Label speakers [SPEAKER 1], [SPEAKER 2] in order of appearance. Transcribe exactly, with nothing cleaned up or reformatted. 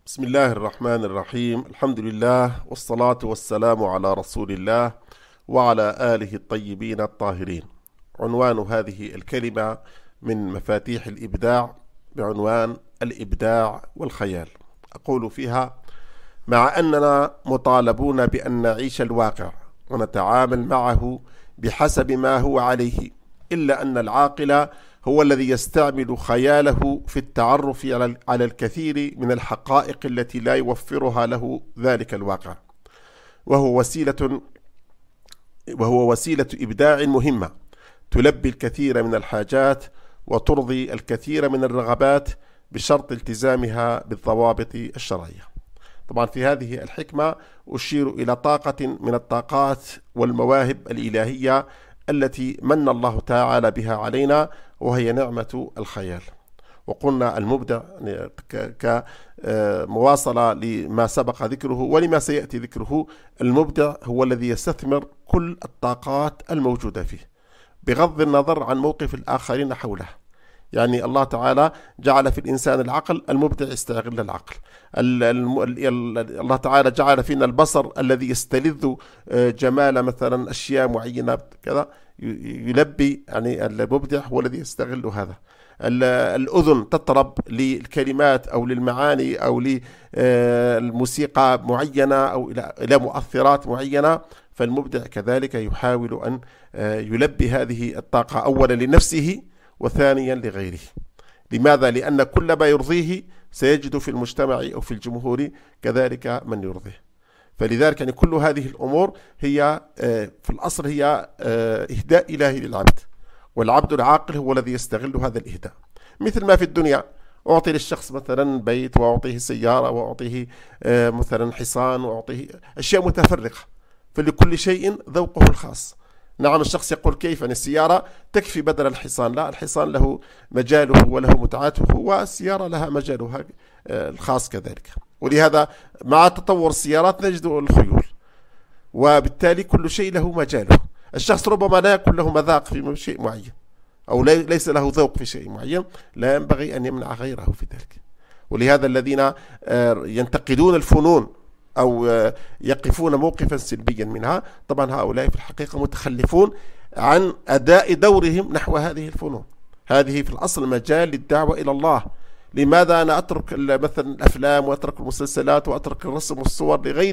[SPEAKER 1] بسم الله الرحمن الرحيم. الحمد لله والصلاة والسلام على رسول الله وعلى آله الطيبين الطاهرين. عنوان هذه الكلمة من مفاتيح الإبداع بعنوان الإبداع والخيال. أقول فيها: مع أننا مطالبون بأن نعيش الواقع ونتعامل معه بحسب ما هو عليه، إلا أن العاقل هو الذي يستعمل خياله في التعرف على الكثير من الحقائق التي لا يوفرها له ذلك الواقع، وهو وسيلة وهو وسيلة إبداع مهمة تلبي الكثير من الحاجات وترضي الكثير من الرغبات بشرط التزامها بالضوابط الشرعية. طبعا في هذه الحكمة أشير إلى طاقة من الطاقات والمواهب الإلهية التي من الله تعالى بها علينا، وهي نعمة الخيال. وقلنا المبدع كمواصلة لما سبق ذكره ولما سيأتي ذكره، المبدع هو الذي يستثمر كل الطاقات الموجودة فيه بغض النظر عن موقف الآخرين حوله. يعني الله تعالى جعل في الإنسان العقل، المبدع يستغل العقل. الله تعالى جعل فينا البصر الذي يستلذ جمال مثلا أشياء معينة كذا، يلبي يعني المبدع هو الذي يستغل هذا. الأذن تطرب للكلمات أو للمعاني أو للموسيقى معينة أو إلى مؤثرات معينة، فالمبدع كذلك يحاول أن يلبي هذه الطاقة أولا لنفسه وثانيا لغيره. لماذا؟ لأن كل ما يرضيه سيجد في المجتمع أو في الجمهور كذلك من يرضيه. فلذلك يعني كل هذه الأمور هي في الأصل هي إهداء إلهي للعبد، والعبد العاقل هو الذي يستغل هذا الإهداء. مثل ما في الدنيا، أعطي للشخص مثلا بيت، وأعطيه سيارة، وأعطيه مثلا حصان، وأعطيه أشياء متفرقة، فلكل شيء ذوقه الخاص. نعم، الشخص يقول كيف أن السيارة تكفي بدل الحصان؟ لا، الحصان له مجاله وله متعته، والسيارة لها مجالها الخاص كذلك. ولهذا مع تطور السيارات نجد الخيول، وبالتالي كل شيء له مجاله. الشخص ربما لا يكون له مذاق في شيء معين، أو ليس له ذوق في شيء معين، لا ينبغي أن يمنع غيره في ذلك. ولهذا الذين ينتقدون الفنون أو يقفون موقفا سلبيا منها، طبعا هؤلاء في الحقيقة متخلفون عن أداء دورهم نحو هذه الفنون. هذه في الأصل مجال للدعوة إلى الله. لماذا أنا أترك مثلا الأفلام وأترك المسلسلات وأترك الرسم والصور لغير